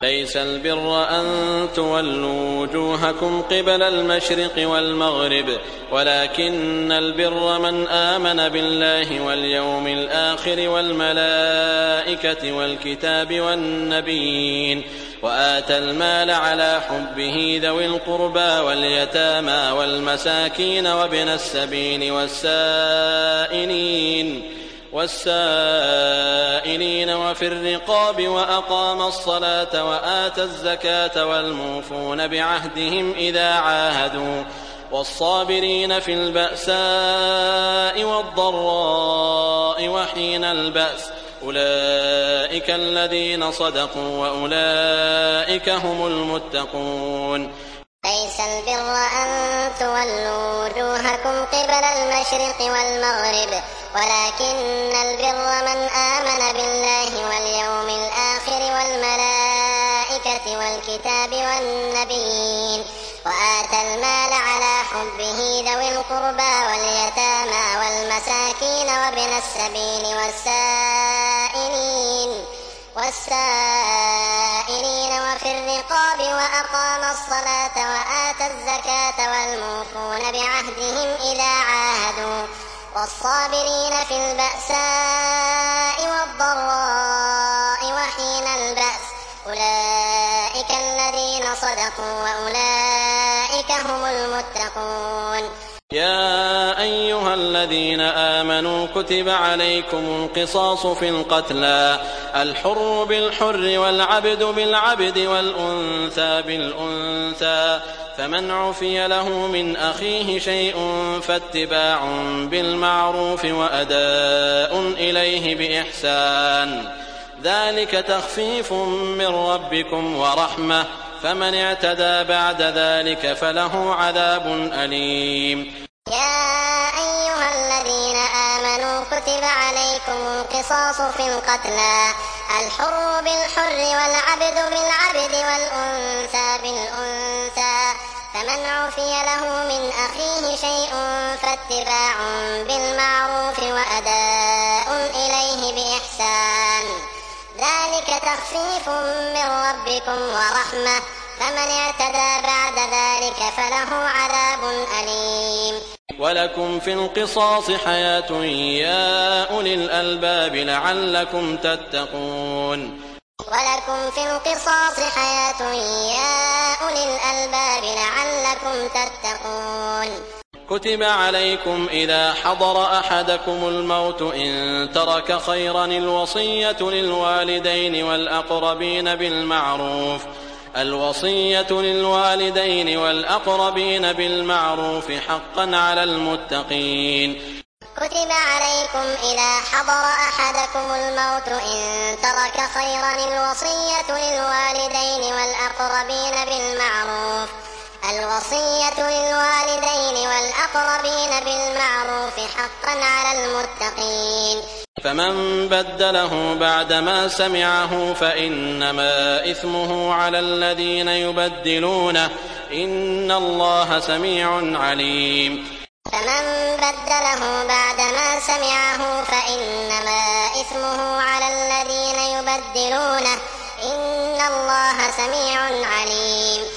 ليس البر أن تولوا وجوهكم قبل المشرق والمغرب ولكن البر من آمن بالله واليوم الآخر والملائكة والكتاب والنبيين وآتى المال على حبه ذوي القربى واليتامى والمساكين وابن السبيل والسائلين وفي الرقاب وأقام الصلاة وآتى الزكاة والموفون بعهدهم إذا عاهدوا والصابرين في البأساء والضراء وحين البأس أولئك الذين صدقوا وأولئك هم المتقون. ليس البر أن تولوا وجوهكم قبل المشرق والمغرب ولكن البر من آمن بالله واليوم الآخر والملائكة والكتاب والنبيين وآتى المال على حبه ذوي القربى واليتامى والمساكين وابن السبيل والسائلين وفي الرقاب وأقام الصلاة وآتى الزكاة والموفون بعهدهم إذا عاهدوا والصابرين في البأساء والضراء وحين البأس أولئك الذين صدقوا وأولئك هم المتقون. يا أيها الذين آمنوا كتب عليكم القصاص في القتلى الحر بالحر والعبد بالعبد والأنثى بالأنثى فمن عفي له من أخيه شيء فاتباع بالمعروف وأداء إليه بإحسان ذلك تخفيف من ربكم ورحمة فمن اعتدى بعد ذلك فله عذاب أليم. يا أيها الذين آمنوا كتب عليكم القصاص في القتلى الحر بالحر والعبد بالعبد والأنثى بالأنثى فمن عفي له من أخيه شيء فاتباع بالمعروف وأداء إليه بإحسان ذلك تخفيف من ربكم ورحمة فمن اعتدى بعد ذلك فله عذاب أليم. ولكم في القصاص حياة يا أولي الألباب لعلكم تتقون. ولكم في القصاص حياة يا أولي الألباب لعلكم تتقون. كتب عليكم إذا حضر أحدكم الموت إن ترك خيرا الوصية للوالدين والأقربين بالمعروف حقا على المتقين. كتب عليكم إذا حضر أحدكم الموت إن ترك خيرا الوصية للوالدين والأقربين بالمعروف حقا على المتقين. فمن بدله بعدما سمعه فإنما إثمه على الذين يبدلونه إن الله سميع عليم. فمن بدله بعدما سمعه فإنما إثمه على الذين يبدلونه إن الله سميع عليم.